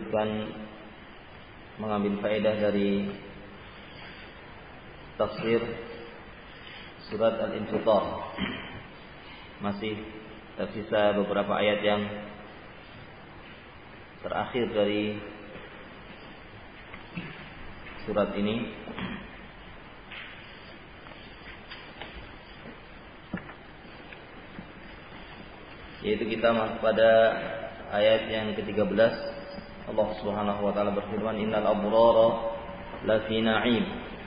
melanjutkan mengambil faedah dari tafsir surat Al-Infitar. Masih tersisa beberapa ayat yang terakhir dari surat ini, yaitu kita pada ayat yang ke-13. Allah Subhanahu wa taala berfirman, innal abrara lafi na'im.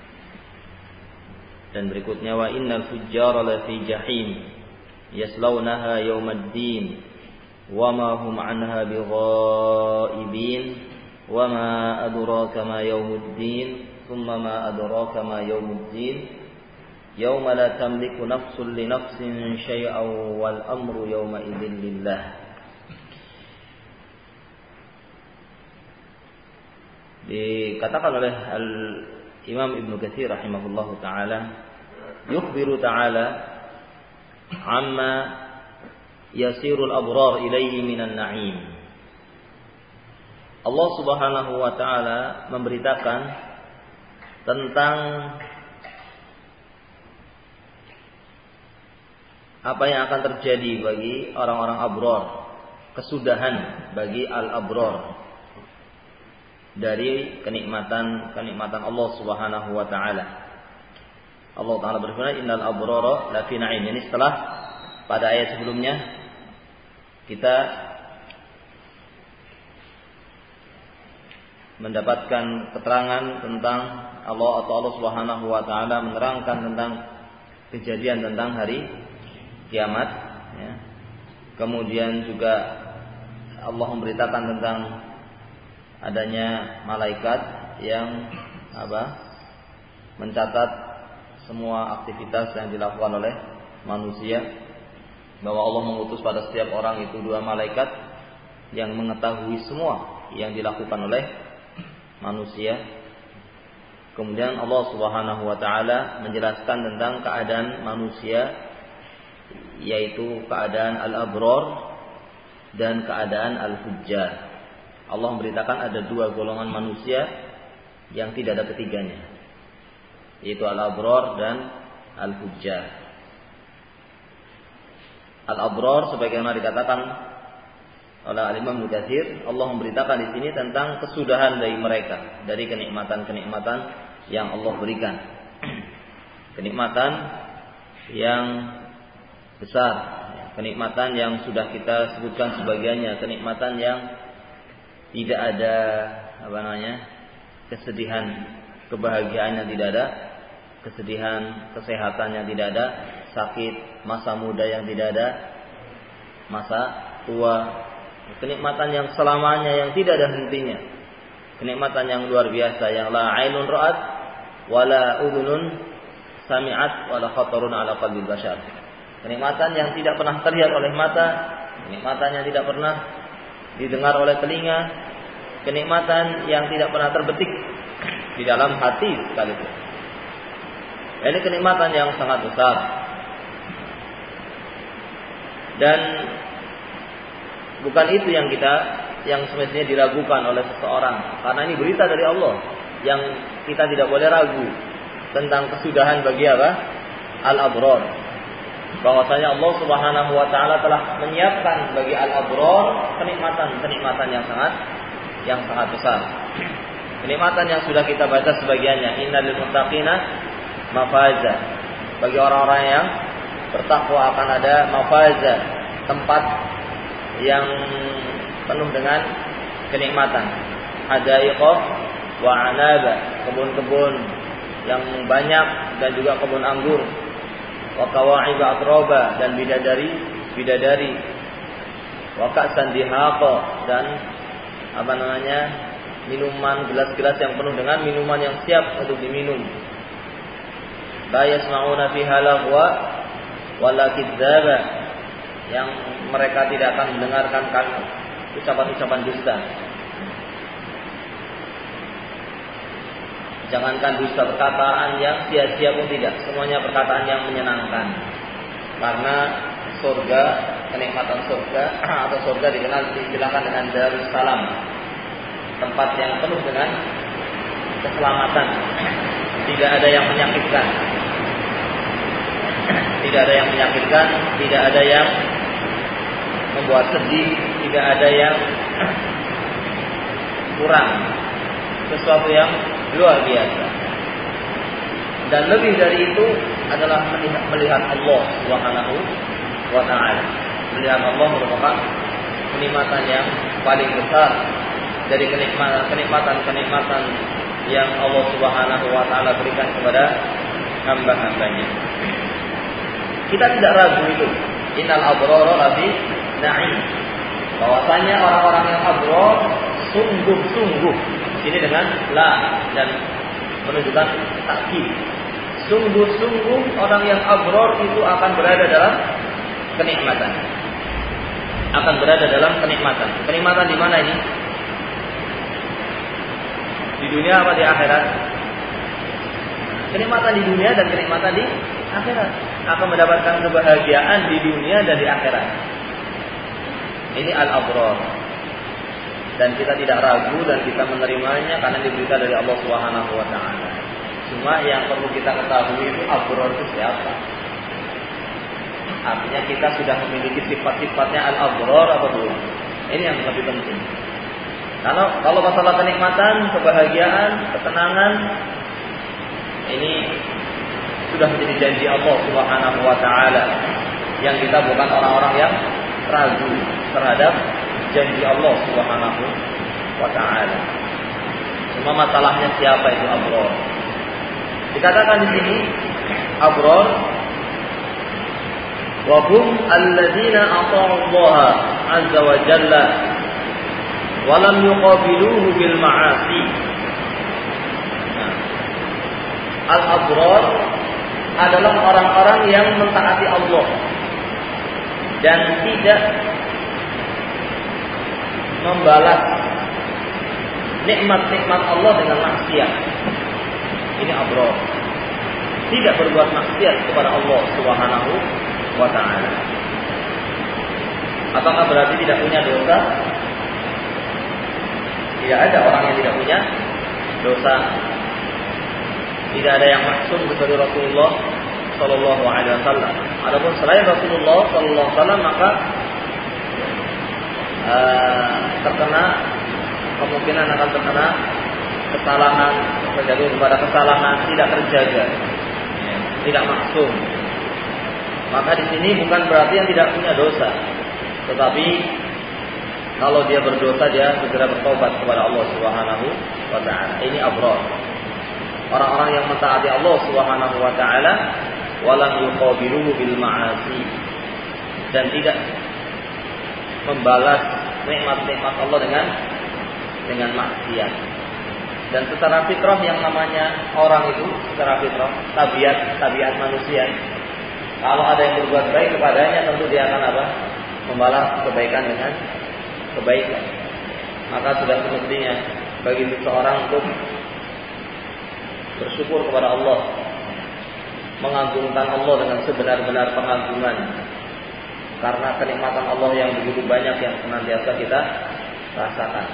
Dan berikutnya, wa innal fujjara lafi jahim yaslaunaha yaumaddin wama hum anha bighaibin wama adraka ma yaumuddin thumma ma adraka ma yaumuddin yauma la tamliku nafsun li nafsin syai'an wal amru yauma idzin lillah. Dikatakan oleh Al-Imam Ibnu Katsir rahimahullahu taala, yukhbiru ta'ala amma yasirul abrar ilaihi minan na'im. Allah Subhanahu wa taala memberitakan tentang apa yang akan terjadi bagi orang-orang abrar, kesudahan bagi al-abrar dari kenikmatan Allah Subhanahu wa taala. Allah taala berfirman, innal abrara lafi na'im. Ini setelah pada ayat sebelumnya kita mendapatkan keterangan tentang Allah atau Allah Subhanahu wa taala menerangkan tentang kejadian tentang hari kiamat, ya. Kemudian juga Allah memberitakan tentang adanya malaikat yang mencatat semua aktivitas yang dilakukan oleh manusia, bahwa Allah mengutus pada setiap orang itu 2 malaikat yang mengetahui semua yang dilakukan oleh manusia. Kemudian Allah Subhanahu wa taala menjelaskan tentang keadaan manusia, yaitu keadaan al-abrar dan keadaan al-fujjar. Allah memberitakan ada 2 golongan manusia yang tidak ada ketiganya, yaitu al-abrar dan al-fujjar. Al-abrar sebagaimana dikatakan oleh Al-Imam Ibnu Katsir, Allah memberitakan di sini tentang kesudahan dari mereka, dari kenikmatan-kenikmatan yang Allah berikan. Kenikmatan yang besar, kenikmatan yang sudah kita sebutkan sebagiannya, kenikmatan yang tidak ada kesedihan, kebahagiaannya tidak ada, kesedihan, kesehatannya tidak ada, sakit, masa muda yang tidak ada, masa tua, kenikmatan yang selamanya yang tidak ada hentinya, kenikmatan yang luar biasa yang la ainun ra'at wala udhunun sami'at wala khatarun ala qalbil bashar. Kenikmatan yang tidak pernah terlihat oleh mata, kenikmatan yang tidak pernah didengar oleh telinga, kenikmatan yang tidak pernah terbetik di dalam hati sekalipun. Ini kenikmatan yang sangat besar. Dan bukan itu yang semestinya diragukan oleh seseorang, karena ini berita dari Allah yang kita tidak boleh ragu tentang kesudahan bagi al-abrar. Bahwasanya Allah Subhanahu wa taala telah menyiapkan bagi al-abrar kenikmatan yang sangat besar. Kenikmatan yang sudah kita baca sebagiannya, innal lil muttaqina mafaza. Bagi orang-orang yang bertakwa akan ada mafaza, tempat yang penuh dengan kenikmatan. Hadaiqa wa anaba, kebun-kebun yang banyak dan juga kebun anggur. Wa kawa'iba atroba, dan bidadari. Wa ka'san dihaqa, dan minuman, gelas-gelas yang penuh dengan minuman yang siap untuk diminum. La yasma'una fiha laghwa wala kidzaba, yang mereka tidak akan mendengarkan ucapan-ucapan dusta. Jangankan dusta, perkataan yang sia-sia pun tidak, semuanya perkataan yang menyenangkan. Karena surga, kenikmatan surga atau surga dikenal, diistilahkan dengan Darussalam. tempat yang penuh dengan keselamatan. Tidak ada yang menyakitkan. Tidak ada yang menyakitkan, tidak ada yang membuat sedih, tidak ada yang kurang. Sesuatu yang luar biasa. Dan lebih dari itu adalah melihat Allah Subhanahu wa ta'ala. Melihat Allah merupakan kenikmatan yang paling besar dari kenikmatan-kenikmatan yang Allah Subhanahu wa ta'ala berikan kepada hamba-hambanya. Kita tidak ragu itu. Innal abrara lafi na'im. Bahwasanya orang-orang yang abrar sungguh-sungguh. Ini dengan la dan menunjukkan takkid. Sungguh-sungguh orang yang abrar itu akan berada dalam kenikmatan. Akan berada dalam kenikmatan. Kenikmatan di mana ini? Di dunia apa di akhirat? Kenikmatan di dunia dan kenikmatan di akhirat. Akan mendapatkan kebahagiaan di dunia dan di akhirat. Ini al-abrar. Dan kita tidak ragu dan kita menerimanya karena diberita dari Allah Subhanahu wa ta'ala. Cuma yang perlu kita ketahui itu abrar itu siapa? Artinya kita sudah memiliki sifat-sifatnya al-abrar apa belum? Ini yang lebih penting. Kalau masalah kenikmatan, kebahagiaan, ketenangan, ini sudah menjadi janji Allah Subhanahu wa ta'ala. Yang kita bukan orang-orang yang ragu terhadap janji Allah Subhanahu wa ta'ala. Cuma masalahnya siapa itu abrar? Dikatakan di sini abrar wa hum alladzina ata'u Allah azza wa jalla wa lam yuqabiluhu bil ma'asi. Al-abrar adalah orang-orang yang mentaati Allah dan tidak membalas nikmat-nikmat Allah dengan maksiat. Ini abrar. Tidak berbuat maksiat kepada Allah Subhanahu wa ta'ala. Apakah berarti tidak punya dosa? Tidak ada orang yang tidak punya dosa. Tidak ada yang maksum kecuali Rasulullah sallallahu alaihi wasallam. Adapun selain Rasulullah sallallahu alaihi wasallam maka terkena kemungkinan akan terkena kesalahan, terjatuh kepada kesalahan, tidak terjaga, tidak maksum. Maka di sini bukan berarti yang tidak punya dosa, tetapi kalau dia berdosa dia segera bertobat kepada Allah Subhanahu wa ta'ala. Ini abrar. Orang-orang yang mentaati Allah Subhanahu wa ta'ala walam yuqabiluhu bil ma'asi, dan tidak membalas nikmat-nikmat Allah dengan maksiat. Dan secara fitrah yang namanya orang itu secara fitrah, tabiat manusia, kalau ada yang berbuat baik kepadanya tentu dia akan apa? Membalas kebaikan dengan kebaikan. Maka sudah semestinya bagi seseorang untuk bersyukur kepada Allah, mengagungkan Allah dengan sebenar-benar pengagungan, karena kenikmatan Allah yang begitu banyak yang senantiasa kita rasakan.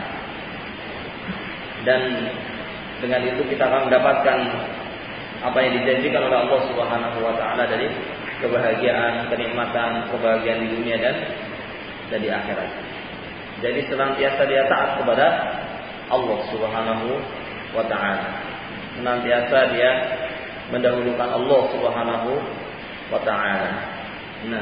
Dan dengan itu kita akan mendapatkan apa yang dijanjikan oleh Allah Subhanahu wa ta'ala dari kebahagiaan, kenikmatan, kebahagiaan di dunia dan di akhirat. Jadi senantiasa dia taat kepada Allah Subhanahu wa ta'ala. Senantiasa dia mendahulukan Allah Subhanahu wa ta'ala. Nah,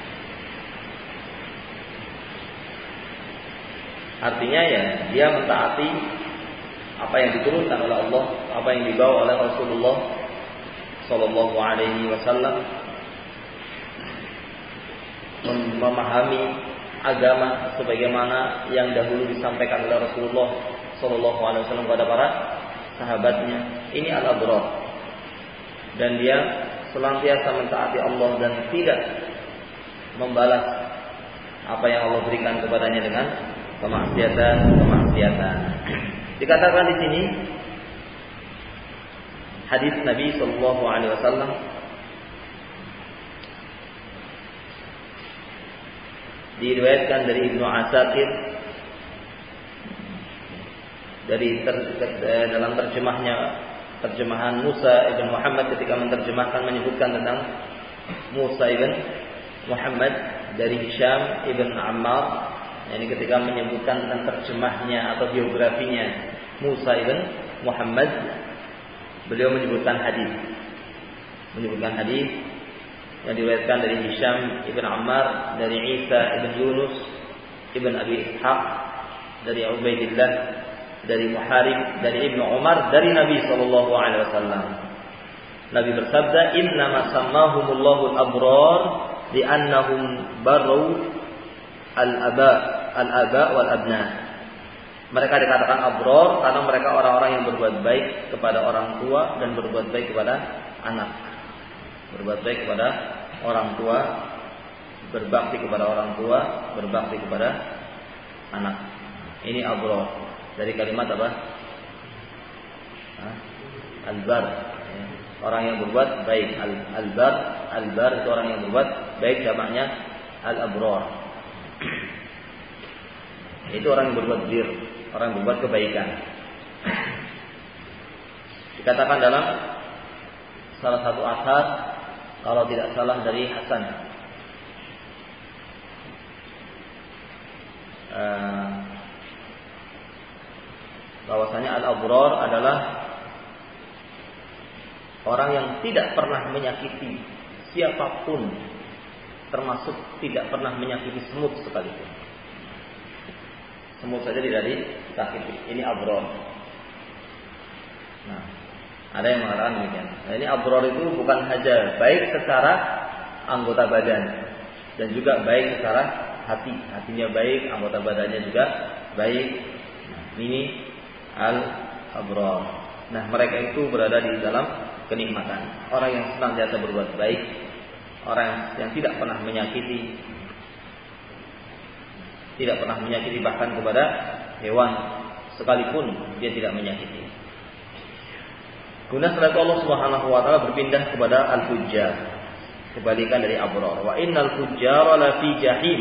artinya ya dia mentaati apa yang diturunkan oleh Allah, apa yang dibawa oleh Rasulullah sallallahu alaihi wasallam, memahami agama sebagaimana yang dahulu disampaikan oleh Rasulullah sallallahu alaihi wasallam kepada para sahabatnya. Ini al-abrar. Dan dia senantiasa mentaati Allah dan tidak membalas apa yang Allah berikan kepadanya dengan kemaksiatan. Dikatakan di sini hadis Nabi sallallahu alaihi wasallam diriwayatkan dari Ibnu Asakir dalam terjemahan Musa ibn Muhammad ketika menerjemahkan menyebutkan tentang Musa ibn Muhammad dari Hisham ibn Ammar. Ini ketika menyebutkan tentang terjemahnya atau biografinya Musa ibn Muhammad, beliau menyebutkan hadis yang diriwayatkan dari Hisham ibn Ammar, dari Isa ibn Yunus ibn Abi Ishaq, dari Ubaidillah, dari Muharib, dari Ibnu Umar, dari Nabi sallallahu alaihi wasallam. Nabi bersabda, "Innama sammahumullahu al-abrar li'annahum barru al-aba wal abna." Mereka dikatakan abrar karena mereka orang-orang yang berbuat baik kepada orang tua dan berbuat baik kepada anak. Berbuat baik kepada orang tua, berbakti kepada orang tua, berbakti kepada anak. Ini abrar. Dari kalimat apa? Al-bar. Orang yang berbuat baik. Al-bar itu orang yang berbuat baik, jamaknya al-abrar. Itu orang yang berbuat bir, orang yang berbuat kebaikan. Dikatakan dalam salah satu asar, kalau tidak salah dari Hasan, bahwasanya al-abrar adalah orang yang tidak pernah menyakiti siapapun, termasuk tidak pernah menyakiti semut sekalipun. Semut saja tidak disakiti. Ini abrar. Nah, ada yang mengatakan demikian. Nah, ini abrar itu bukan saja baik secara anggota badan, dan juga baik secara hati. Hatinya baik, anggota badannya juga baik. Nah, ini al-abrar. Nah, mereka itu berada di dalam kenikmatan. Orang yang senantiasa berbuat baik, orang yang tidak pernah menyakiti, bahkan kepada hewan sekalipun dia tidak menyakiti. Kemudian setelah itu Allah Subhanahu wa taala berpindah kepada al-fujjar, kebalikan dari abrar. Wa innal fujjara la fi jahim.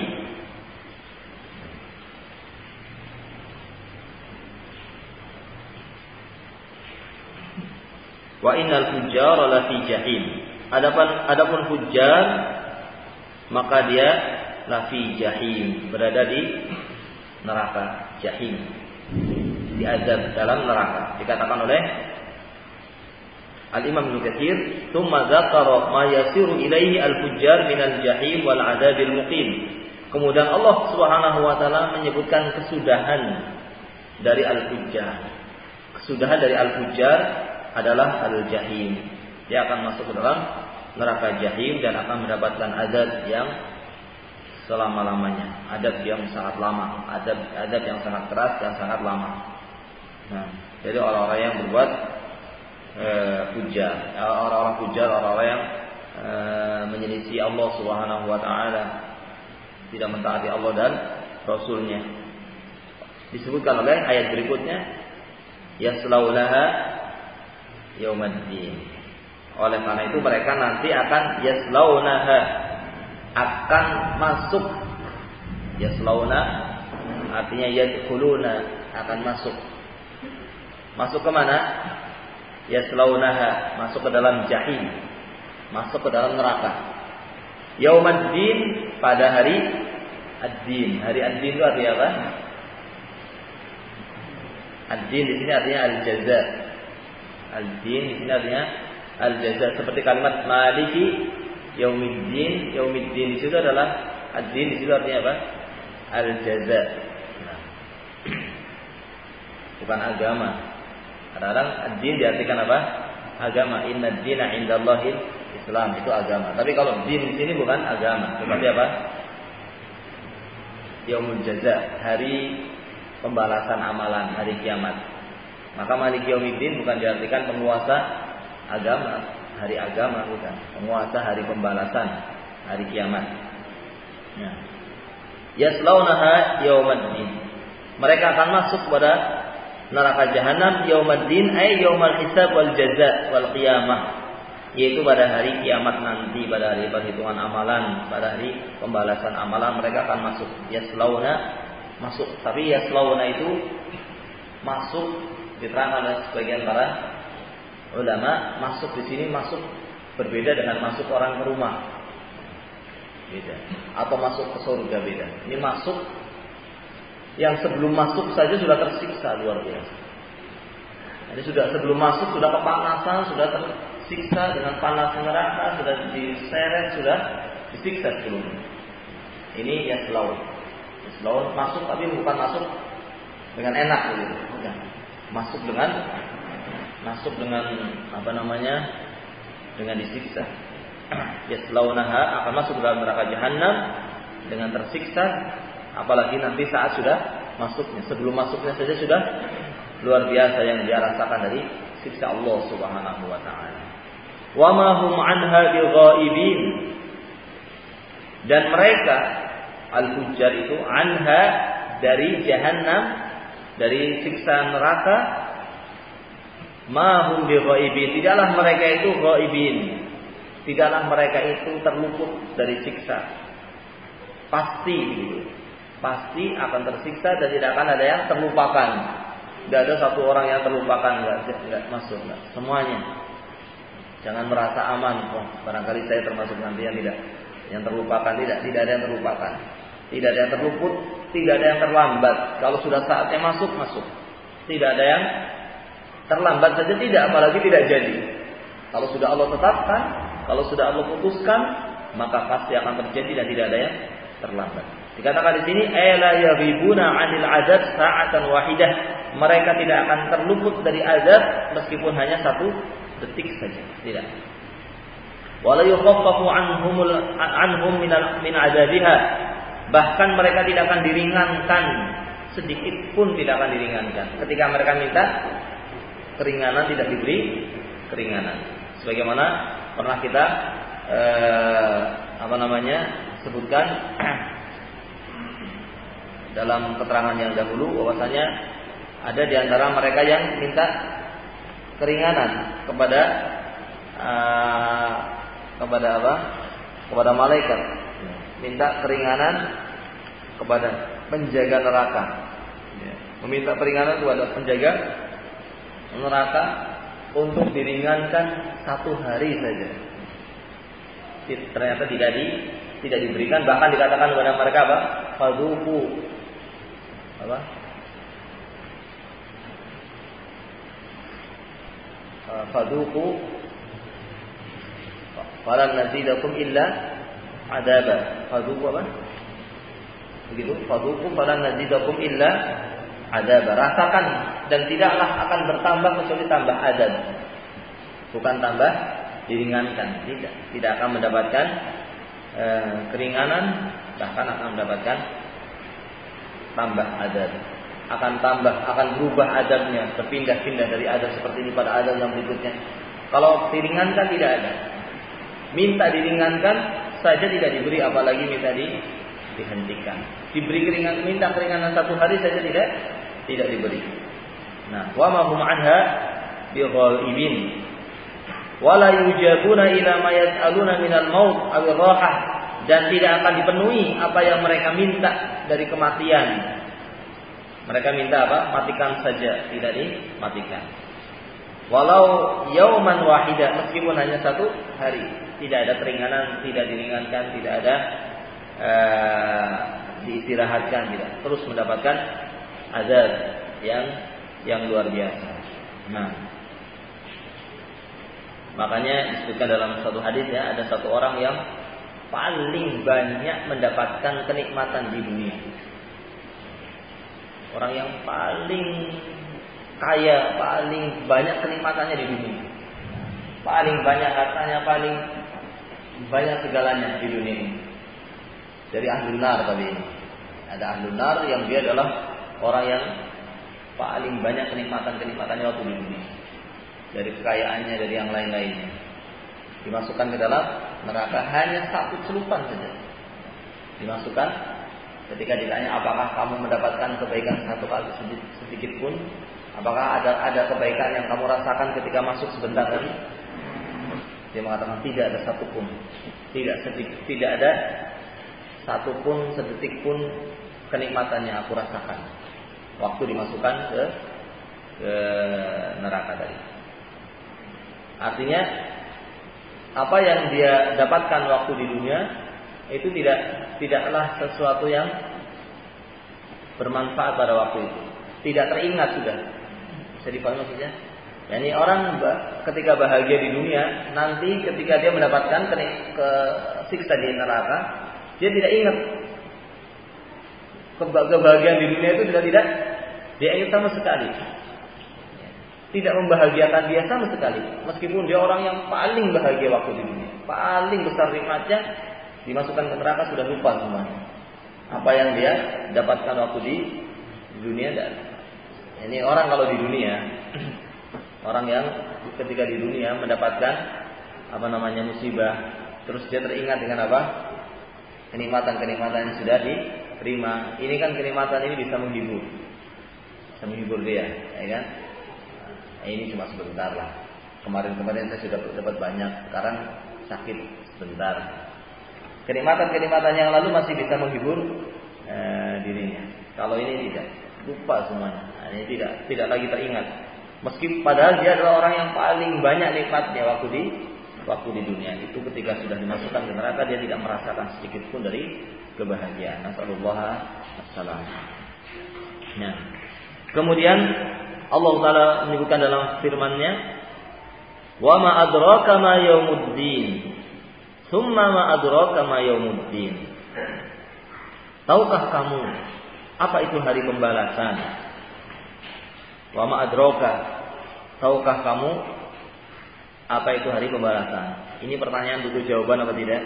Wa innal fujjara la fi jahim. Adapun fujjar, maka dia la fi jahim, berada di neraka jahim, diazab dalam neraka. Dikatakan oleh Al-Imam Ibnu Katsir, "Tsumma dzakara ma yasiru ilaihi al-fujjar minal jahim wal 'adzabil muqim." Kemudian Allah Subhanahu wa taala menyebutkan kesudahan dari al-fujjar. Kesudahan dari al-fujjar adalah al-jahim. Dia akan masuk ke dalam neraka jahim dan akan mendapatkan azab yang selama-lamanya, azab yang sangat lama, azab yang sangat keras dan sangat lama. Nah, jadi orang-orang yang berbuat fujjar, orang-orang yang menyelisih Allah Subhanahu wa taala, tidak mentaati Allah dan Rasulnya. Disebutkan oleh ayat berikutnya, yaslaulaha yaumaddin. Oleh karena itu mereka nanti akan yaslaunaha, akan masuk. Yaslauna artinya yadkhuluna, akan masuk. Masuk ke mana? Yaslaunaha, masuk ke dalam jahim, masuk ke dalam neraka. Yaumaddin, pada hari ad-din. Hari ad-din itu artinya apa? Ad-din di sini artinya al-jaza. Al-din di sini artinya al-jaza. Seperti kalimat maliki yaumiddin. Yaumiddin di situ adalah ad-din, di situ artinya apa? Al-jaza. Nah, bukan agama. Kadang-kadang ad-din diartikan apa? Agama. Inna ad-dina 'indallahil Islam, itu agama. Tapi kalau din di sini bukan agama. Seperti apa? Yaumul jaza, hari pembalasan amalan, hari kiamat. Maka maliki yaumiddin bukan diartikan penguasa agama, hari agama, bukan. Penguasa hari pembalasan, hari kiamat. Ya. Yaslaunaha yaumaddin. Mereka akan masuk pada neraka jahanam yaumaddin, ay yaumal hisab wal jaza wal qiyamah, yaitu pada hari kiamat nanti, pada hari perhitungan amalan, pada hari pembalasan amalan mereka akan masuk. Yaslauna, masuk. Tapi yaslauna itu masuk diterangkan oleh sebagian para ulama, masuk di sini masuk berbeda dengan masuk orang ke rumah. Beda. Atau masuk ke surga beda. Ini masuk yang sebelum masuk saja sudah tersiksa luar biasa. Jadi sudah sebelum masuk sudah kepanasan, sudah tersiksa dengan panas neraka, sudah diseret, sudah disiksa sebelumnya. Ini yaslaun. Yaslaun masuk tapi bukan masuk dengan enak gitu. Bukan. Masuk dengan apa namanya? Dengan disiksa. Yaslaunaha, akan masuk dalam neraka jahanam dengan tersiksa, apalagi nanti saat sudah masuknya. Sebelum masuknya saja sudah luar biasa yang dia rasakan dari siksa Allah Subhanahu wa taala. Wa ma hum anha bighaibin. Dan mereka al-fujjar itu anha dari jahanam, dari siksa neraka, ma hum bighaibin. Tidaklah mereka itu ghaibin. Tidaklah mereka itu terluput dari siksa. Pasti gitu. Pasti akan tersiksa dan tidak akan ada yang terlupakan. Tidak ada satu orang yang terlupakan, enggak masuk, enggak. Semuanya. Jangan merasa aman, barangkali saya termasuk nanti yang tidak, yang terlupakan, tidak ada yang terlupakan. Tidak ada yang terluput, tidak ada yang terlambat. Kalau sudah saatnya masuk. Tidak ada yang terlambat saja tidak, apalagi tidak jadi. Kalau sudah Allah tetapkan, kalau sudah Allah putuskan, maka pasti akan terjadi dan tidak ada yang terlambat. Dikatakan di sini, la yaghibuna 'anil 'adzab sa'atan wahidah. Mereka tidak akan terluput dari azab meskipun hanya 1 detik saja. Tidak. Wala yukhaffafu anhum min 'adzabiha. Bahkan mereka tidak akan diringankan, sedikit pun tidak akan diringankan. Ketika mereka minta keringanan, tidak diberi keringanan. Sebagaimana pernah kita sebutkan dalam keterangan yang dahulu bahwasanya ada di antara mereka yang minta keringanan kepada kepada malaikat, minta keringanan kepada penjaga neraka, meminta keringanan kepada penjaga neraka untuk diringankan 1 hari saja. Ternyata tidak diberikan, bahkan dikatakan kepada mereka apa? Fadhuqu apa? Fadhuqu falan nazidakum illa adaba. Fadhuqu apa? Begitu, fadhuqu falan nazidakum illa adaba. Rasakan dan tidaklah akan bertambah kecuali tambah adab. Bukan tambah diringankan, tidak akan mendapatkan keringanan, bahkan akan mendapatkan tambah adab. Akan berubah adabnya, berpindah-pindah dari adab seperti ini pada adab yang berikutnya. Kalau diringankan tidak ada. Minta diringankan saja tidak diberi, apalagi minta dihentikan. Minta keringanan 1 hari saja tidak diberi. Nah, wa ma hum anha bighaibin. Wala yujabuna ila ma yas'aluna minal maut aw rahah, dan tidak akan dipenuhi apa yang mereka minta dari kematian. Mereka minta apa? Matikan saja, tidak dimatikan. Walau yauman wahida, meskipun hanya 1 hari, tidak ada keringanan, tidak diringankan, tidak ada diistirahatkan, tidak, terus mendapatkan azab yang luar biasa. Nah, makanya disebutkan dalam satu hadis ya, ada 1 orang yang paling banyak mendapatkan kenikmatan di dunia. Orang yang paling kaya, paling banyak kenikmatannya di dunia. Paling banyak hartanya, paling banyak segalanya di dunia ini. Dari ahlun nar tadi ini. Ada ahlun nar yang dia adalah orang yang paling banyak kenikmatannya waktu di dunia. Dari kekayaannya, dari yang lain-lainnya. Dimasukkan ke dalam neraka hanya 1 celupan saja. Dimasukkan, ketika ditanya apakah kamu mendapatkan kebaikan 1 kali sedikit pun, apakah ada kebaikan yang kamu rasakan ketika masuk sebentar tadi? Dia mengatakan tidak ada 1 pun. Tidak ada 1 pun, sedetik pun kenikmatannya aku rasakan waktu dimasukkan ke ke neraka tadi. Artinya apa yang dia dapatkan waktu di dunia itu tidaklah sesuatu yang bermanfaat pada waktu itu. Tidak teringat sudah. Bisa dipahami maksudnya? Yani orang ketika bahagia di dunia, nanti ketika dia mendapatkan siksa di neraka, dia tidak ingat kebahagiaan di dunia itu tidak dia ingat sama sekali. Tidak membahagiakan dia sama sekali. Meskipun dia orang yang paling bahagia waktu di dunia, paling besar nikmatnya, dimasukkan ke neraka sudah lupa semuanya. Apa yang dia dapatkan waktu di dunia. Dan ini orang kalau di dunia, orang yang ketika di dunia mendapatkan musibah, terus dia teringat dengan kenikmatan-kenikmatan yang sudah diterima. Ini kan kenikmatan ini bisa menghibur dia, ya kan? Ini cuma sebentar lah. Kemarin saya sudah dapat banyak, sekarang sakit sebentar. Kenikmatan-kenikmatan yang lalu masih bisa menghibur dirinya. Kalau ini tidak, lupa semuanya. Ini tidak lagi teringat. Meski padahal dia adalah orang yang paling banyak nikmatnya waktu di dunia. Itu ketika sudah dimasukkan ke neraka dia tidak merasakan sedikit pun dari kebahagiaan. Nasallallahu alaihi. Nah, kemudian Allah Ta'ala menyebutkan dalam firman-Nya, "Wa ma adraka ma yaumuddin." Tsumma ma adraka ma yaumuddin. Tahukah kamu apa itu hari pembalasan? Wa ma adraka. Tahukah kamu apa itu hari pembalasan? Ini pertanyaan butuh jawaban apa tidak?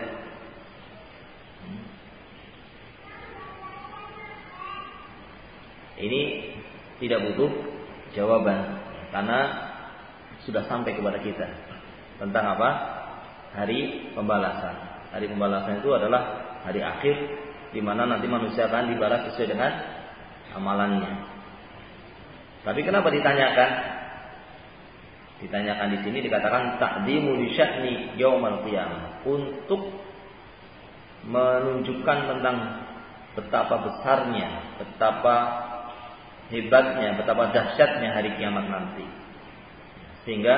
Ini tidak butuh jawaban karena sudah sampai kepada kita tentang apa? Hari pembalasan. Hari pembalasan itu adalah hari akhir di mana nanti manusia akan dibalas sesuai dengan amalannya. Tapi kenapa ditanyakan? Ditanyakan di sini dikatakan ta'dimu li sya'ni yaumal qiyamah, untuk menunjukkan tentang betapa besarnya, betapa hebatnya, betapa dahsyatnya hari kiamat nanti. Sehingga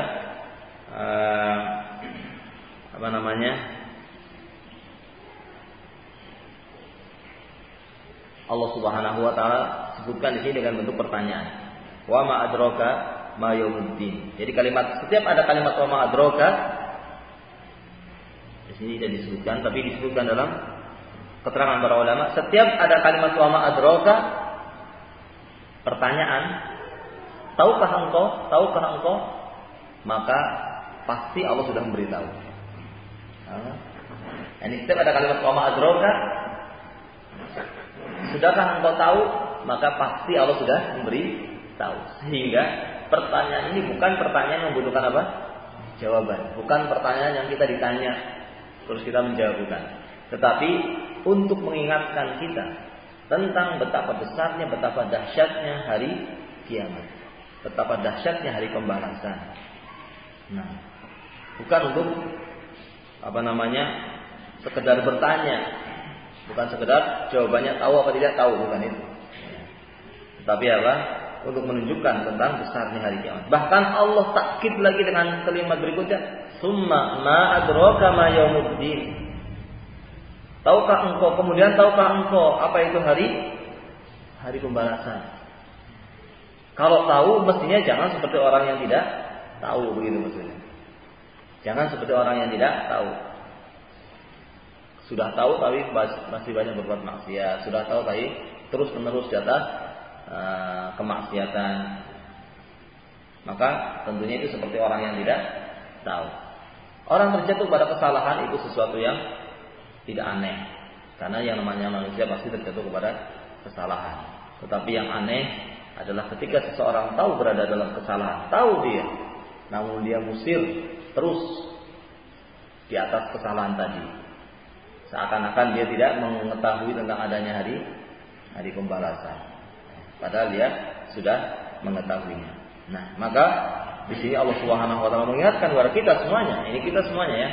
Allah Subhanahu wa taala sebutkan di sini dengan bentuk pertanyaan. Wa ma adraka ma yaumuddin. Jadi setiap ada kalimat wa ma adraka di sini tidak disebutkan, tapi disebutkan dalam keterangan para ulama, setiap ada kalimat wa ma adraka, pertanyaan, tahukah engkau, maka pasti Allah sudah memberitahu. Ini setiap ada kalimat wa ma adraka, sudahkah engkau tahu, maka pasti Allah sudah memberitahu. Sehingga pertanyaan ini bukan pertanyaan yang membutuhkan apa? Jawaban. Bukan pertanyaan yang kita ditanya terus kita menjawabkan. Tetapi untuk mengingatkan kita tentang betapa besarnya, betapa dahsyatnya hari kiamat, betapa dahsyatnya hari pembalasan. Nah, bukan untuk sekedar bertanya, bukan sekedar jawabannya tahu apa tidak tahu, bukan itu. Tetapi apa? Untuk menunjukkan tentang besarnya hari kiamat. Bahkan Allah takkid lagi dengan kalimat berikutnya, "Summa ma adraka ma yaumuddin." Tahukah engkau apa itu hari pembalasan? Kalau tahu mestinya jangan seperti orang yang tidak tahu, begitu maksudnya. Jangan seperti orang yang tidak tahu. Sudah tahu tapi masih banyak berbuat maksiat. Sudah tahu tapi terus-menerus di atas kemaksiatan. Maka tentunya itu seperti orang yang tidak tahu. Orang terjatuh pada kesalahan itu sesuatu yang tidak aneh, karena yang namanya manusia pasti terjatuh kepada kesalahan. Tetapi yang aneh adalah ketika seseorang tahu berada dalam kesalahan, tahu dia, namun dia musir terus di atas kesalahan tadi, seakan-akan dia tidak mengetahui tentang adanya hari pembalasan, padahal dia sudah mengetahuinya. Nah, maka di sini Allah Subhanahu wa taala mengingatkan kepada kita semuanya, ini kita semuanya ya,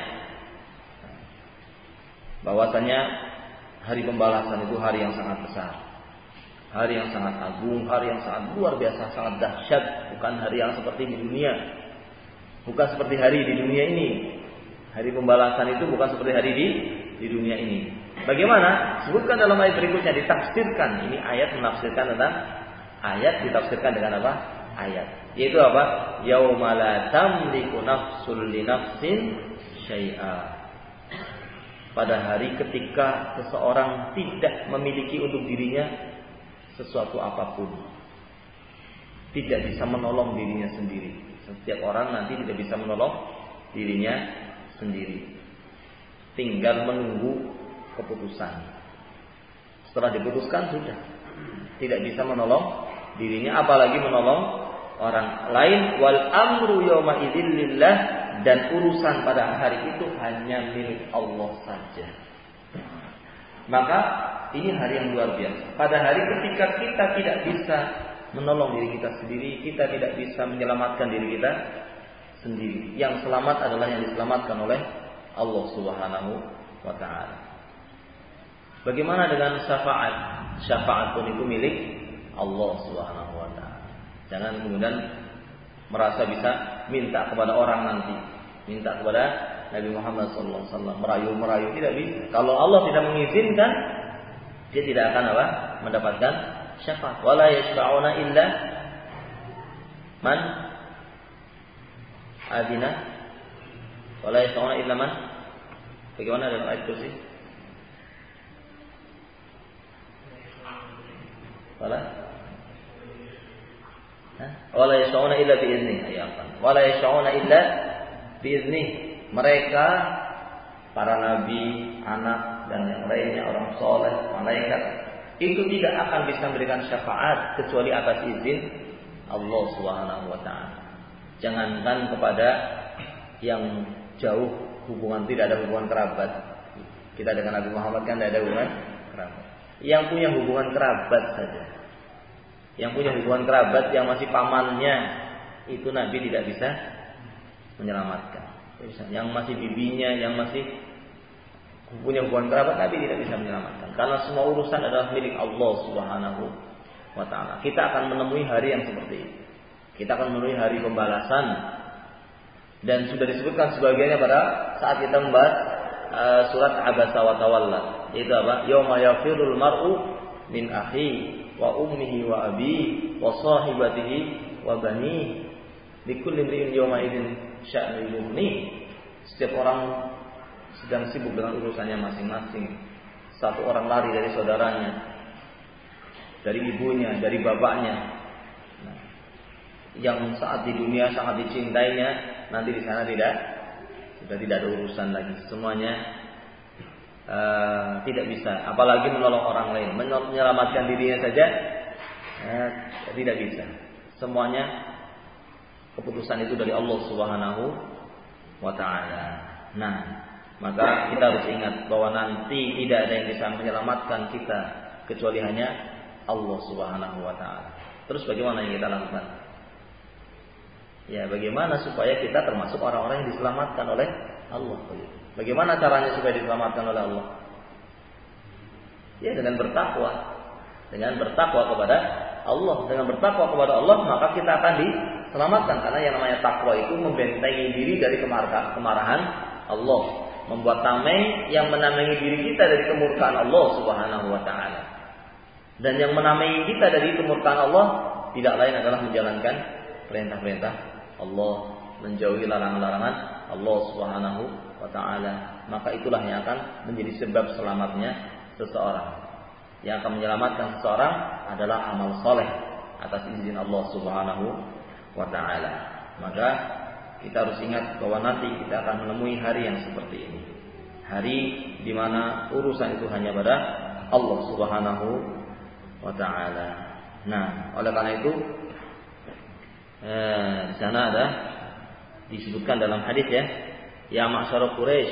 bahwasanya hari pembalasan itu hari yang sangat besar. Hari yang sangat agung, hari yang sangat luar biasa, sangat dahsyat. Bukan hari yang seperti di dunia. Bukan seperti hari di dunia ini. Hari pembalasan itu bukan seperti hari di dunia ini. Bagaimana? Sebutkan dalam ayat berikutnya, ditafsirkan. Ini ayat menafsirkan tentang ayat, ditafsirkan dengan apa? Ayat. Yaitu apa? Yauma la tamliku nafsul li nafsin syai'a. Pada hari ketika seseorang tidak memiliki untuk dirinya sesuatu apapun. Tidak bisa menolong dirinya sendiri. Setiap orang nanti tidak bisa menolong dirinya sendiri. Tinggal menunggu keputusan. Setelah diputuskan sudah. Tidak bisa menolong dirinya, apalagi menolong orang lain. Wal amru yawma idzil lillah, dan urusan pada hari itu hanya milik Allah saja. Maka ini hari yang luar biasa. Pada hari ketika kita tidak bisa menolong diri kita sendiri, kita tidak bisa menyelamatkan diri kita sendiri. Yang selamat adalah yang diselamatkan oleh Allah Subhanahu wa taala. Bagaimana dengan syafaat? Syafaat pun itu milik Allah Subhanahu wa taala. Jangan kemudian merasa bisa minta kepada orang nanti, minta kepada Nabi Muhammad SAW, merayu-merayu, tidak bisa. Kalau Allah tidak mengizinkan, dia tidak akan apa? Mendapatkan syafaat. Wala yashfa'una illa man adina. Wala yashfa'una illa man. Bagaimana dalam ayat kursi? Wala yashfa'una illa bi'izni. Wala yashfa'una illa bi'izni. Mereka, para nabi, anak dan yang lainnya, orang soleh, malaikat, itu tidak akan bisa memberikan syafaat kecuali atas izin Allah Subhanahu wa taala. Jangankan kepada yang jauh hubungan, tidak ada hubungan kerabat. Kita dengan Nabi Muhammad kan tidak ada hubungan kerabat. Yang punya hubungan kerabat saja. Yang punya hubungan kerabat yang masih pamannya, itu Nabi tidak bisa menyelamatkan. Yang masih bibinya, yang masih punya hubungan kerabat, Nabi tidak bisa menyelamatkan. Karena semua urusan adalah milik Allah Subhanahu wa taala. Kita akan menemui hari yang seperti itu. Kita akan menemui hari pembalasan. Dan sudah disebutkan sebagiannya pada saat kita membahas surat Abasa wa Tawalla. Yaitu apa? Yauma yafirul mar'u min akhi wa ummihi wa abi wa sahibatihi wa bani. Likulli imri'in yawma idzin sya'nu yughni. Setiap orang sedang sibuk dengan urusannya masing-masing. Satu orang lari dari saudaranya, dari ibunya, dari bapaknya. Nah, yang saat di dunia sangat dicintainya, nanti di sana sudah tidak ada urusan lagi. Semuanya tidak bisa, apalagi menolong orang lain, menyelamatkan dirinya saja tidak bisa. Semuanya keputusan itu dari Allah Subhanahu wa taala. Nah, maka kita harus ingat bahwa nanti tidak ada yang bisa menyelamatkan kita kecuali hanya Allah Subhanahu wa taala. Terus bagaimana yang kita lakukan? Ya, bagaimana supaya kita termasuk orang-orang yang diselamatkan oleh Allah? Bagaimana caranya supaya diselamatkan oleh Allah? Ya, dengan bertakwa. Dengan bertakwa kepada Allah. Dengan bertakwa kepada Allah, maka kita akan diselamatkan. Karena yang namanya takwa itu membentengi diri dari kemarahan Allah, membuat tameng yang menamai diri kita dari kemurkaan Allah Subhanahu wa taala. Dan yang menamai kita dari kemurkaan Allah tidak lain adalah menjalankan perintah-perintah Allah, menjauhi larangan-larangan Allah Subhanahu wa taala. Maka itulah yang akan menjadi sebab selamatnya seseorang. Yang akan menyelamatkan seseorang adalah amal soleh atas izin Allah Subhanahu wa ta'ala. Maka kita harus ingat bahwa nanti kita akan menemui hari yang seperti ini. Hari di mana urusan itu hanya pada Allah Subhanahu wa ta'ala. Nah, oleh karena itu di sana ada disebutkan dalam hadis ya ma'syar Quraisy.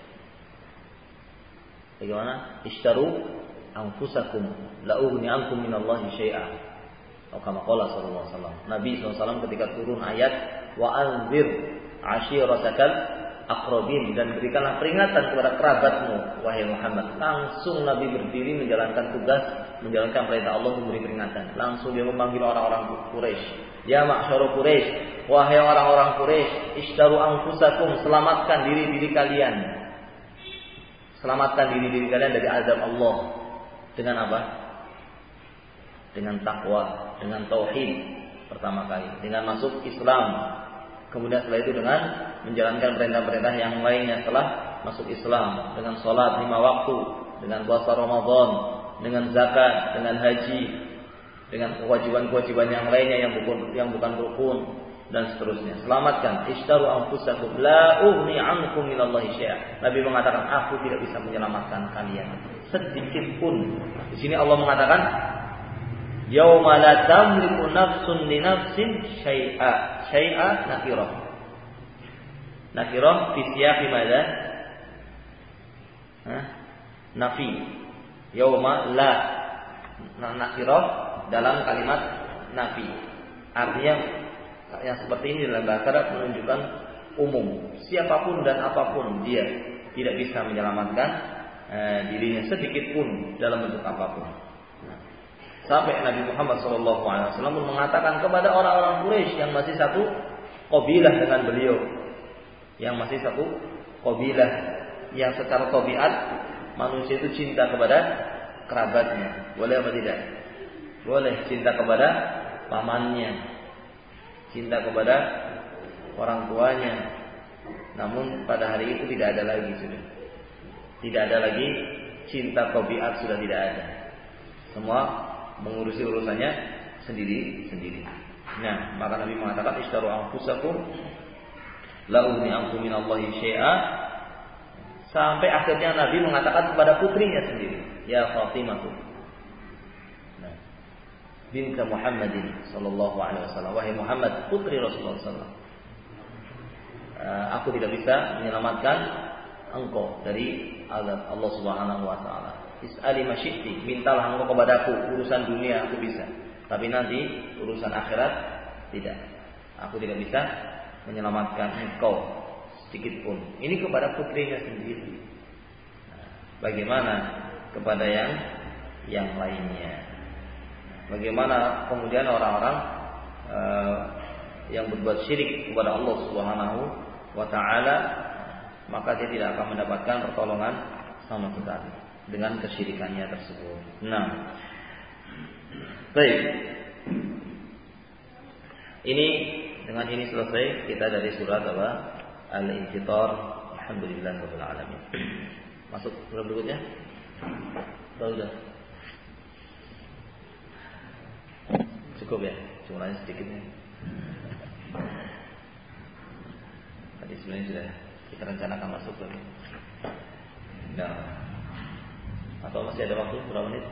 Bagaimana? Ishtaru anfusakum la ughni ankum minallahi syai'a. Atau kama qala sallallahu alaihi wasallam. Nabi SAW ketika turun ayat wa anzir ashiratakal aqrabin, dan berikanlah peringatan kepada kerabatmu wahai Muhammad. Langsung Nabi berdiri menjalankan tugas, menjalankan perintah Allah, memberi peringatan. Langsung dia memanggil orang-orang Quraisy. Ya ma'syarul Quraisy, wahai orang-orang Quraisy, ishtaru anfusakum, selamatkan diri-diri kalian. Selamatkan diri-diri kalian dari azab Allah. Dengan apa? Dengan takwa, dengan tauhid pertama kali, dengan masuk Islam. Kemudian setelah itu dengan menjalankan perintah-perintah yang lainnya setelah masuk Islam, dengan sholat 5 waktu, dengan puasa Ramadan, dengan zakat, dengan haji, dengan kewajiban-kewajiban yang lainnya yang bukan rukun, dan seterusnya. Selamatkan. Ishtaru anfusakum la ughni ankum minallahi syai'a. Nabi mengatakan, aku tidak bisa menyelamatkan kalian sedikit pun. Di sini Allah mengatakan, yauma la tamliku nafsun li nafsin syai'a. Syai'a nakirah. Nakirah fi siyaqi madza? Nafi. Yauma la. Nakirah dalam kalimat nafi. Artinya yang seperti ini dalam bahasa Arab menunjukkan umum. Siapapun dan apapun dia tidak bisa menyelamatkan dirinya sedikit pun dalam bentuk apapun. Sampai Nabi Muhammad SAW mengatakan kepada orang-orang Quraisy yang masih satu qabilah dengan beliau, yang masih satu qabilah, yang secara tabiat manusia itu cinta kepada kerabatnya. Boleh apa tidak? Boleh. Cinta kepada pamannya, cinta kepada orang tuanya. Namun pada hari itu tidak ada lagi sudah. Tidak ada lagi cinta tabiat, sudah tidak ada. Semua mengurusi urusannya sendiri-sendiri. Nah, maka Nabi mengatakan ishtaru anfusakum la ughni ankum minallahi syai'a, sampai akhirnya Nabi mengatakan kepada putrinya sendiri, ya Fatimah binti Muhammadin sallallahu alaihi wasallam, wahai Muhammad putri Rasulullah sallallahu, aku tidak bisa menyelamatkan engkau dari azab Allah Subhanahu wa taala. Is'ali masyi'ti, mintalah engkau kepadaku, urusan dunia aku bisa, tapi nanti urusan akhirat tidak. Aku tidak bisa menyelamatkan engkau sedikit pun. Ini kepada putrinya sendiri. Bagaimana kepada yang lainnya? Bagaimana kemudian orang-orang yang berbuat syirik kepada Allah Subhanahu wa taala, maka dia tidak akan mendapatkan pertolongan sama sekali dengan kesyirikannya tersebut. Nah, baik. Ini dengan ini selesai kita dari surat apa? Al-Infitar. Alhamdulillahirabbil alamin. Masuk surat berikutnya. Sudah. Cukup ya, cuma sedikit nih. Tadi sebenarnya sudah kita rencanakan masuk lagi. Nah, atau masih ada waktu berapa menit?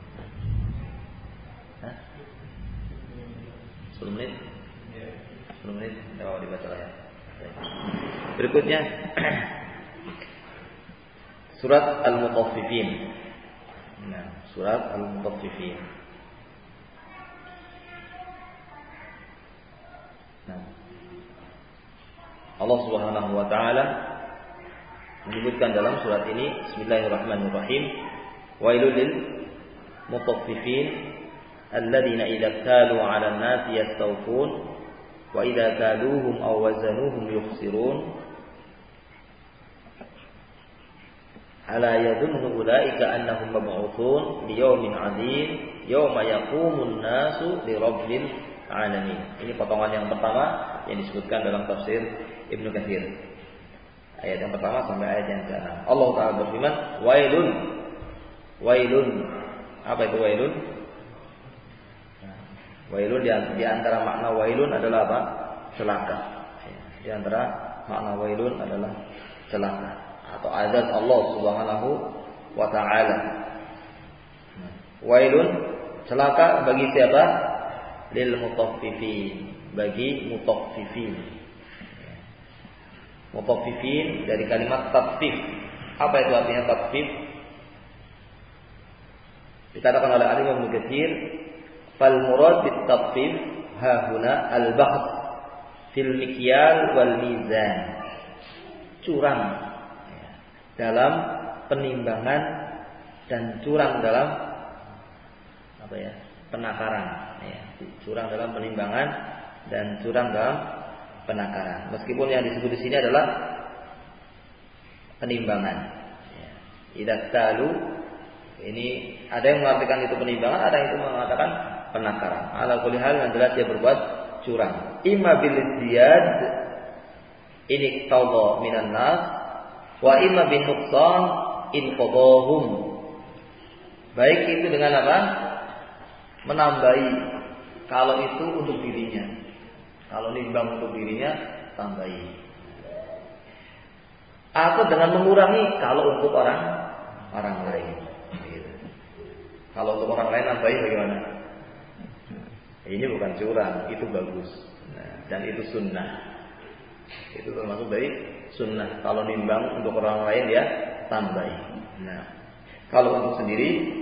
10 menit? 10 menit, tidak mau dibaca lah ya. Berikutnya surat Al-Mutaffifin. Nah, surat Al-Mutaffifin. Nah, Allah Subhanahu wa taala menyebutkan dalam surat ini, Bismillahirrahmanirrahim, wailul lil mutaffifin alladzina idza talu 'alan nasi yastawfun wa idza kaluhum aw wazanuhum yukhsirun ala yadhunnu ulaika annahum mab'utsun li yawmin 'adzim yawma yaqumun nasu li rabbil alamin. Ini potongan yang pertama yang disebutkan dalam tafsir Ibnu Katsir. Ayat yang pertama sampai ayat yang ke-6. Allah Ta'ala berfirman, wailun. Wailun. Apa itu wailun? Wailun di antara makna wailun adalah apa? Celaka. Di antara makna wailun adalah celaka atau azab Allah Subhanahu wa taala. Wailun, celaka bagi siapa? Lil mutaffifin, bagi mutaffifin. Mutaffifin dari kalimat tatfif. Apa itu artinya tatfif? Dikatakan oleh Al-Imam Ibnu Katsir, fal murad bit tatfif ha huna al-baghd fil mikyal wal mizan. curang dalam penimbangan dan curang dalam penakaran. Curang dalam penimbangan dan curang dalam penakaran. Meskipun yang disebut di sini adalah penimbangan. Idza talu, ini ada yang mengartikan itu penimbangan, ada yang itu mengatakan penakaran. Ala kulli hal yang jelas dia berbuat curang. Imma bil ziyad ini tawba minan nas wa imma bin nuqsan in qadahum. Baik itu dengan apa? Menambahi. Kalau itu untuk dirinya. Kalau nimbang untuk dirinya, tambahi. Atau dengan mengurangi kalau untuk orang lain. Kalau untuk orang lain nambahi bagaimana? Ini bukan curang, itu bagus. Dan itu sunnah. Itu termasuk dari sunnah. Kalau nimbang untuk orang lain ya tambahi. Kalau untuk sendiri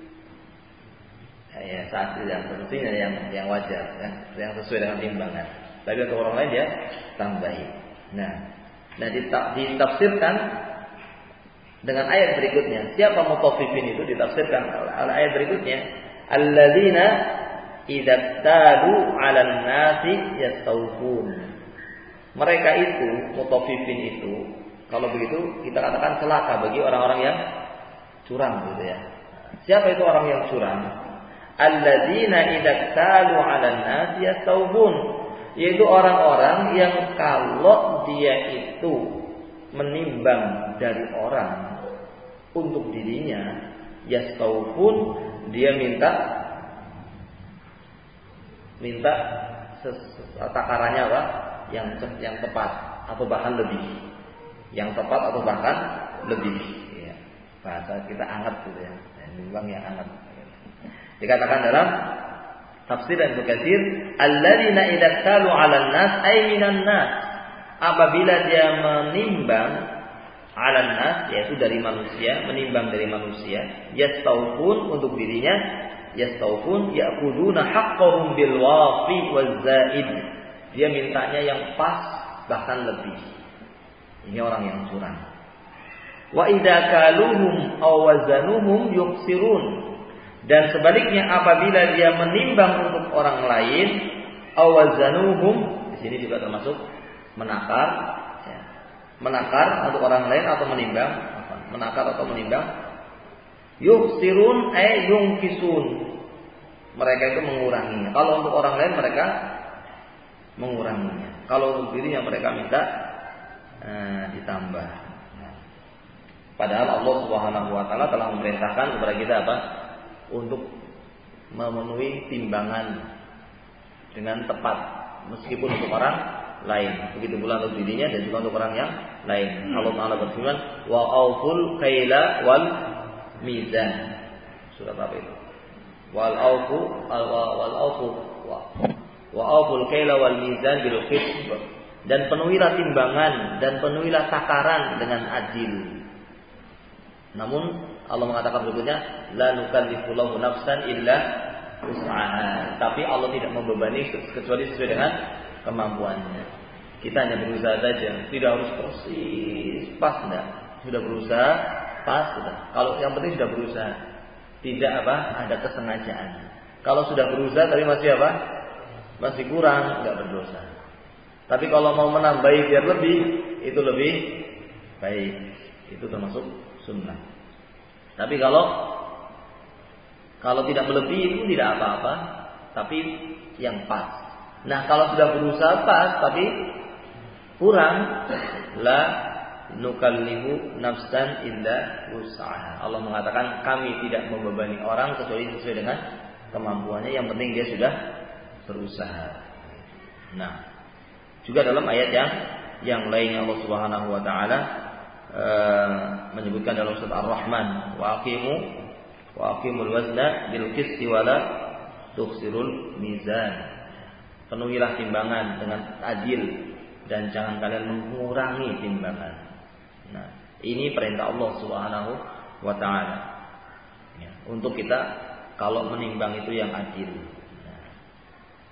saat yang semestinya yang wajar, yang sesuai dengan timbangan. Tapi untuk orang lain ya tambahi. Nah ditafsirkan dengan ayat berikutnya. Siapa mutaffifin itu ditafsirkan oleh ayat berikutnya. Alladzina idza talu 'alan nasi yastawfun. Mereka itu mutaffifin itu, kalau begitu kita katakan celaka bagi orang-orang yang curang gitu ya. Siapa itu orang yang curang? Alladzina idza talu 'alan nasi yastawfun, yaitu orang-orang yang kalau dia itu menimbang dari orang untuk dirinya, yastawfun, dia minta takarannya apa? Yang tepat atau bahkan lebih. Yang tepat atau bahkan lebih. Ya. Bahasa kita anget gitu ya. Nimbang yang anget. Dikatakan dalam tafsir Ibnu Katsir, alladzina idza talu 'alan nas ay minan nas. Apabila dia menimbang 'alan nas, yaitu dari manusia, menimbang dari manusia, yastawfun untuk dirinya, yastawfun ya'khuduna haqqahum bil wafi waz zaid. Dia mintanya yang pas bahkan lebih. Ini orang yang curang. Wa idza kaluhum aw wazanuhum yukhsirun. Dan sebaliknya apabila dia menimbang untuk orang lain, aw wazanuhum, di sini juga termasuk menakar, ya. Menakar untuk orang lain atau menimbang, menakar atau menimbang. Yukhsirun ay yungkisun. Mereka itu menguranginya. Kalau untuk orang lain mereka menguranginya. Kalau untuk dirinya mereka minta ditambah. Padahal Allah Subhanahu wa taala telah memerintahkan kepada kita apa? Untuk memenuhi timbangan dengan tepat meskipun untuk orang lain. Begitu pula untuk dirinya dan juga untuk orang yang lain. Allah Taala berfirman, "Wa auful kaila wal mizan." Surat apa itu? Wa auful kaila wal mizan bil qisb. Dan penuhilah timbangan dan penuhilah takaran dengan adil. Namun Allah mengatakan berikutnya, la nukallifu lahu nafsan illa wus'aha. Tapi Allah tidak membebani kecuali sesuai dengan kemampuannya. Kita hanya berusaha saja, tidak harus persis pas, enggak. Sudah berusaha pas sudah. Kalau yang penting sudah berusaha. Tidak ada kesengajaan. Kalau sudah berusaha tapi masih masih kurang, enggak berdosa. Tapi kalau mau menambahi biar lebih, itu lebih baik. Itu termasuk sunnah. Tapi kalau tidak melebihi itu tidak apa-apa, tapi yang pas. Nah, kalau sudah berusaha pas tapi kurang, la nukallifu nafsan illa wus'aha. Allah mengatakan kami tidak membebani orang kecuali sesuai dengan kemampuannya. Yang penting dia sudah berusaha. Nah, juga dalam ayat yang lainnya Allah Subhanahu wa taala menyebutkan dalam surat Ar-Rahman, wa aqimul wazna bil qisti wa la tukhsirul mizan. Penuhilah timbangan dengan adil dan jangan kalian mengurangi timbangan. Nah, ini perintah Allah Subhanahu wa taala. Ya, untuk kita kalau menimbang itu yang adil. Nah,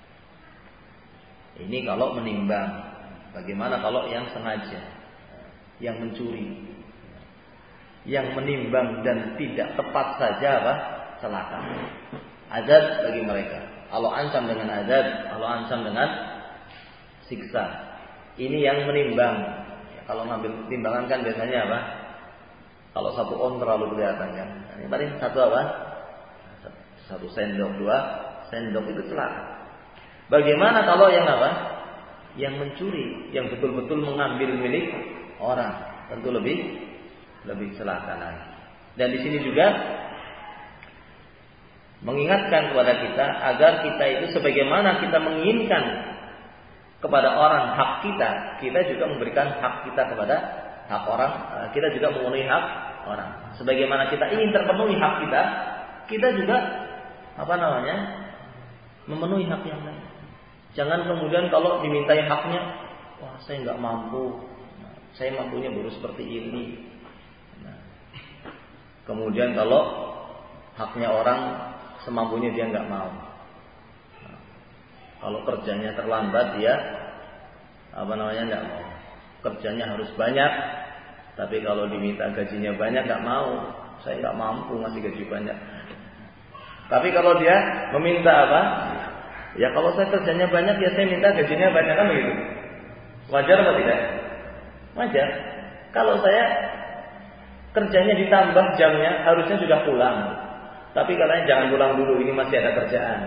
ini kalau menimbang. Bagaimana kalau yang sengaja? yang mencuri, yang menimbang dan tidak tepat saja celaka. Azab bagi mereka. Allah ancam dengan azab, Allah ancam dengan siksa. Ini yang menimbang. Kalau ngambil timbangan kan biasanya Kalau 1 on terlalu kelihatan kan. Ini paling 1 1 sendok, 2 sendok itu celaka. Bagaimana kalau yang yang mencuri, yang betul-betul mengambil milik orang, tentu lebih celaka lagi. Dan di sini juga mengingatkan kepada kita agar kita itu sebagaimana kita menginginkan kepada orang hak kita juga memberikan hak kita kepada hak orang. Kita juga memenuhi hak orang. Sebagaimana kita ingin terpenuhi hak kita juga memenuhi hak yang lain. Jangan kemudian kalau dimintai haknya, wah saya nggak mampu, saya mampunya baru seperti ini. Kemudian kalau haknya orang semampunya dia nggak mau. Kalau kerjanya terlambat dia nggak mau. Kerjanya harus banyak, tapi kalau diminta gajinya banyak nggak mau. Saya nggak mampu ngasih gaji banyak. Tapi kalau dia meminta ya kalau saya kerjanya banyak ya saya minta gajinya banyak, kan begitu. Wajar atau tidak? Wajar. Kalau saya kerjanya ditambah jamnya, harusnya sudah pulang. Tapi katanya jangan pulang dulu, ini masih ada kerjaan.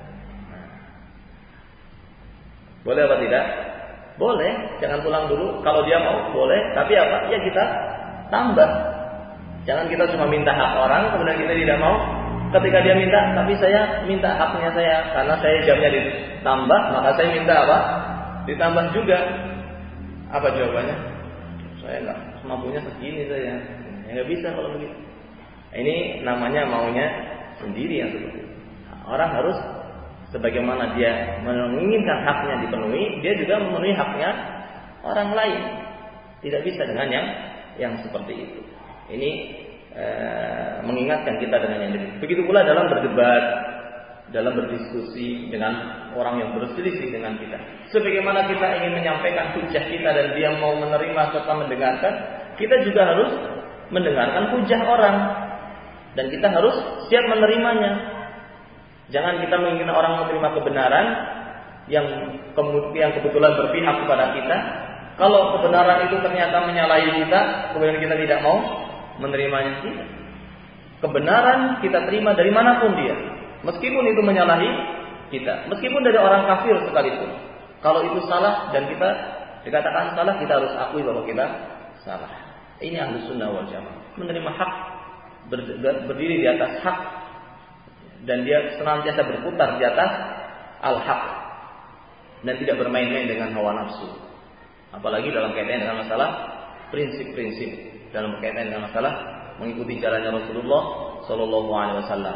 Boleh apa tidak? Boleh, jangan pulang dulu. Kalau dia mau, boleh. Tapi ya kita tambah. Jangan kita cuma minta hak orang, kemudian kita tidak mau. Ketika dia minta, tapi saya minta haknya saya, karena saya jamnya ditambah, maka saya minta ditambah juga. Apa jawabannya? Saya nggak mampunya segini saya. Ya nggak bisa kalau begitu. Ini namanya maunya sendiri yang seperti itu. Orang harus sebagaimana dia menginginkan haknya dipenuhi, dia juga memenuhi haknya orang lain. Tidak bisa dengan yang seperti itu. Ini mengingatkan kita dengan yang demikian. Begitu pula dalam berdebat, dalam berdiskusi dengan orang yang berselisih dengan kita. Sebagaimana kita ingin menyampaikan hujah kita dan dia mau menerima serta mendengarkan, kita juga harus mendengarkan hujah orang dan kita harus siap menerimanya. Jangan kita menginginkan orang menerima kebenaran yang kebetulan berpihak kepada kita. Kalau kebenaran itu ternyata menyalahi kita, kemudian kita tidak mau menerimanya. Kebenaran kita terima dari manapun dia, meskipun itu menyalahi kita, meskipun dari orang kafir sekalipun. Kalau itu salah dan kita dikatakan salah, kita harus akui bahwa kita salah. Ini Ahlus Sunnah wal Jamaah, menerima hak, berdiri di atas hak, dan dia senantiasa berputar di atas al-haq dan tidak bermain-main dengan hawa nafsu. Apalagi dalam kaitan dengan masalah prinsip-prinsip, dalam kaitan dengan masalah mengikuti jalannya Rasulullah Sallallahu Alaihi Wasallam.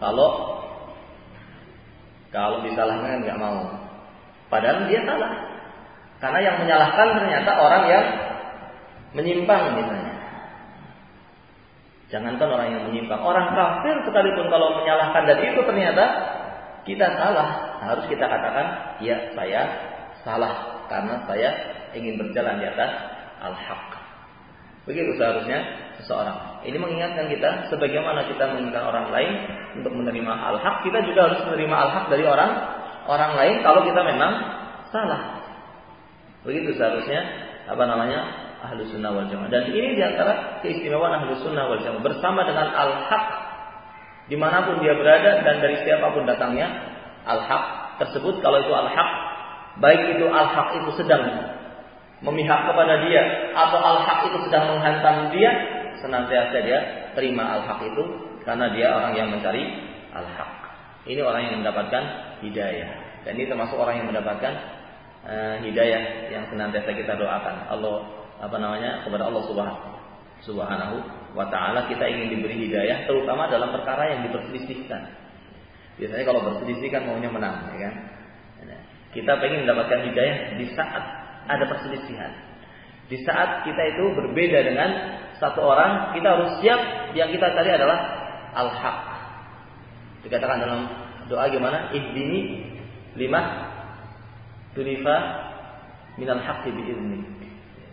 Kalau disalahkan nggak mau, padahal dia salah, karena yang menyalahkan ternyata orang yang menyimpang misalnya. Jangankan orang yang menyimpang, orang kafir sekalipun kalau menyalahkan dan itu ternyata kita salah, harus kita katakan, ya saya salah karena saya ingin berjalan di atas al-haq. Begitu seharusnya seseorang. Ini mengingatkan kita, sebagaimana kita mengingatkan orang lain untuk menerima al-haq, kita juga harus menerima al-haq dari orang lain kalau kita memang salah. Begitu seharusnya Ahlus Sunnah wal Jamaah. Dan ini diantara keistimewaan Ahlus Sunnah wal Jamaah, bersama dengan al-haq dimanapun dia berada dan dari siapapun datangnya al-haq tersebut. Kalau itu al-haq, baik itu al-haq itu sedang memihak kepada dia atau al-haq itu sedang menghantam dia, senantiasa dia terima al-haq itu, karena dia orang yang mencari al-haq. Ini orang yang mendapatkan hidayah, dan ini termasuk orang yang mendapatkan hidayah yang senantiasa kita doakan kepada Allah Subhanahu wa ta'ala. Kita ingin diberi hidayah, terutama dalam perkara yang diperselisihkan. Biasanya kalau berselisih kan maunya menang, ya kan? Kita ingin mendapatkan hidayah di saat ada perselisihan. Di saat kita itu berbeda dengan satu orang, kita harus siap, yang kita cari adalah al-haq. Dikatakan dalam doa gimana? Ihdini lima tulifa minal haqqi bi'izni.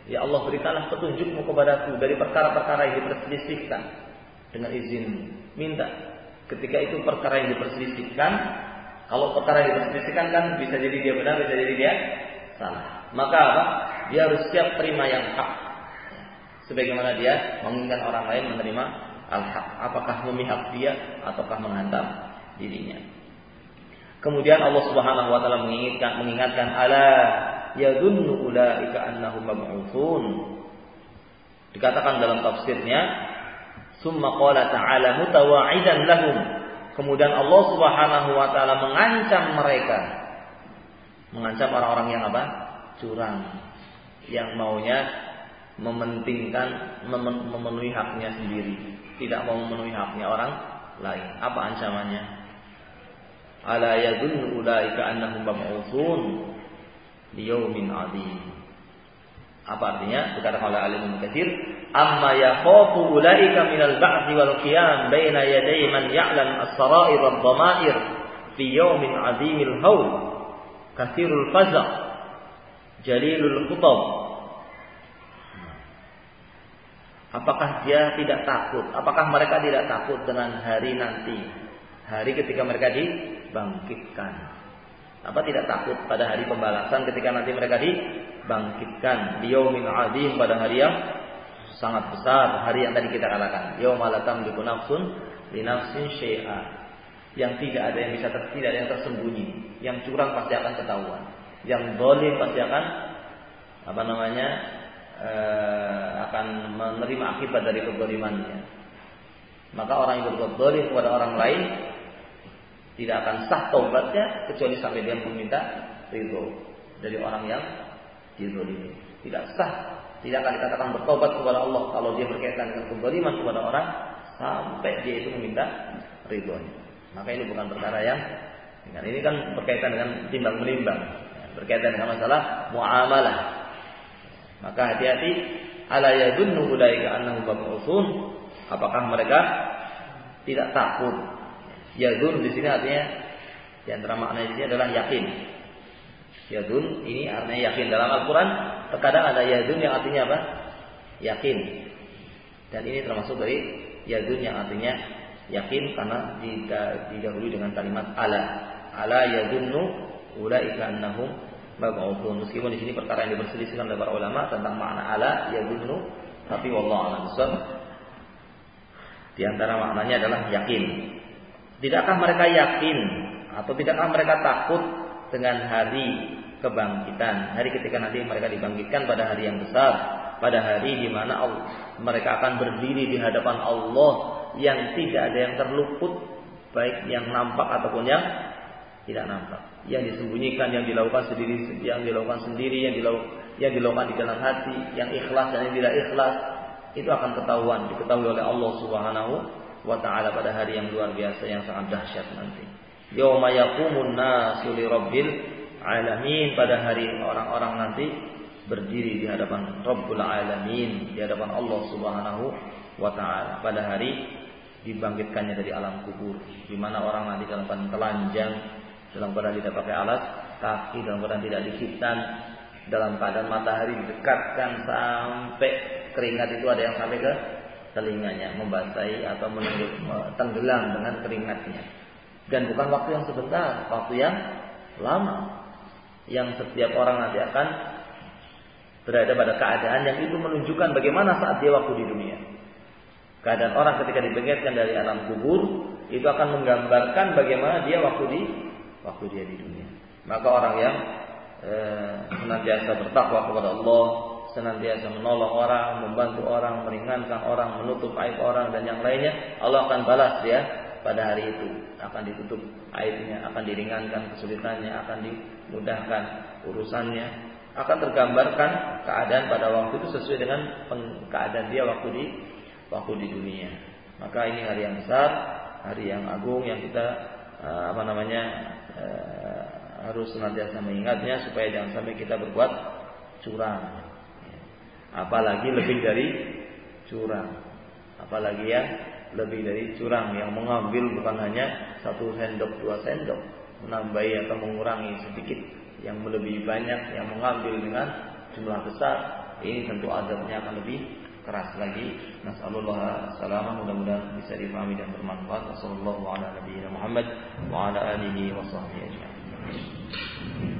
Ya Allah, berikanlah petunjukmu kepadaku dari perkara-perkara yang diperselisihkan dengan izin. Minta. Ketika itu perkara yang diperselisihkan, kalau perkara yang diperselisihkan kan bisa jadi dia benar, bisa jadi dia salah. Maka apa? Dia harus siap terima yang hak. Sebagaimana dia menginginkan orang lain menerima al-haq. Apakah memihak dia ataukah menghantam dirinya. Kemudian Allah Subhanahu wa taala mengingatkan ala yadhunnu ulaika annahum mab'utsun. Dikatakan dalam tafsirnya, summa qala ta'ala mutawa'idan lahum. Kemudian Allah Subhanahu wa taala mengancam mereka. Mengancam orang-orang yang apa? Curang. Yang maunya mementingkan memenuhi haknya sendiri, tidak mau memenuhi haknya orang lain. Apa ancamannya? Ala yadhunnu ulaika annahum mab'utsun liyaumin 'adzim. Apa artinya? Dikatakan oleh alim Mukatsir, amma yakhafu ulaika minal ba'thi wal qiyam baina yaday man ya'lam as-sara'ir wad-dhama'ir fi yaumin 'adzimil haul katsirul faza' jalilul khutab. Apakah dia tidak takut? Apakah mereka tidak takut dengan hari nanti? Hari ketika mereka dibangkitkan. Apa tidak takut pada hari pembalasan ketika nanti mereka dibangkitkan? Liyaumin 'adzim, pada hari yang sangat besar, hari yang tadi kita katakan. Yauma la tamliku nafsun li nafsin syai'a. Yang tidak ada yang bisa tidak ada yang tersembunyi. Yang curang pasti akan ketahuan. Yang zalim pasti akan akan menerima akibat dari kezalimannya. Maka orang yang berbuat zalim kepada orang lain tidak akan sah taubatnya kecuali sampai dia meminta ridho dari orang yang dizalimi. Tidak sah, tidak akan dikatakan bertobat kepada Allah kalau dia berkaitan dengan kezaliman kepada orang sampai dia itu meminta ridhonya. Maka ini bukan perkara yang ini kan berkaitan dengan timbang menimbang, berkaitan dengan masalah muamalah. Maka hati-hati, ala yadunnu ulaika annahum mab'utsun. Apakah mereka tidak takut? Yadun di sini artinya di antara makna di sini adalah yakin. Yadun ini artinya yakin. Dalam Al-Qur'an terkadang ada yadun yang artinya apa? Yakin. Dan ini termasuk dari yadun yang artinya yakin karena didahului dengan kalimat ala. Ala yadunnu ulaika annahum mab'utsun. Meskipun di sini perkara yang diperselisihkan oleh para ulama tentang makna ala yadunnu, tapi wallahu a'lam bishawab. Di antara maknanya adalah yakin. Tidakkah mereka yakin atau tidakkah mereka takut dengan hari kebangkitan, hari ketika nanti mereka dibangkitkan pada hari yang besar, pada hari di mana mereka akan berdiri di hadapan Allah yang tidak ada yang terluput, baik yang nampak ataupun yang tidak nampak, yang disembunyikan, yang dilakukan sendiri, yang dilakukan di dalam hati, yang ikhlas dan yang tidak ikhlas, itu akan diketahui oleh Allah Subhanahu wa taala pada hari yang luar biasa, yang sangat dahsyat nanti. Yauma yaqumun nasu li rabbil alamin, pada hari orang-orang nanti berdiri di hadapan Rabbul alamin, di hadapan Allah Subhanahu wa taala, pada hari dibangkitkannya dari alam kubur, di mana orang nanti dalam keadaan telanjang, dalam keadaan tidak pakai alas kaki, dalam keadaan tidak dikhitan, dalam keadaan matahari didekatkan sampai keringat itu ada yang sampai ke telinganya, membasahi atau tenggelam dengan keringatnya. Dan bukan waktu yang sebentar, waktu yang lama, yang setiap orang nanti akan berada pada keadaan yang itu menunjukkan bagaimana saat dia waktu di dunia. Keadaan orang ketika dibangkitkan dari alam kubur itu akan menggambarkan bagaimana dia waktu dia di dunia. Maka orang yang senantiasa bertakwa kepada Allah, senantiasa menolong orang, membantu orang, meringankan orang, menutup aib orang dan yang lainnya, Allah akan balas dia pada hari itu. Akan ditutup aibnya, akan diringankan kesulitannya, akan dimudahkan urusannya, akan tergambarkan keadaan pada waktu itu sesuai dengan keadaan dia waktu di dunia. Maka ini hari yang besar, hari yang agung yang kita harus senantiasa mengingatnya supaya jangan sampai kita berbuat curang. Apalagi lebih dari curang. Apalagi ya lebih dari curang yang mengambil bukan hanya 1 sendok 2 sendok, menambahi atau mengurangi sedikit, yang melebihi banyak, yang mengambil dengan jumlah besar, ini tentu azabnya akan lebih keras lagi. Nasallallahu salamah, mudah-mudahan bisa difahami dan bermanfaat. Wassallallahu ala nabiyina Muhammad wa ala alihi wa sahbihi ajma'in.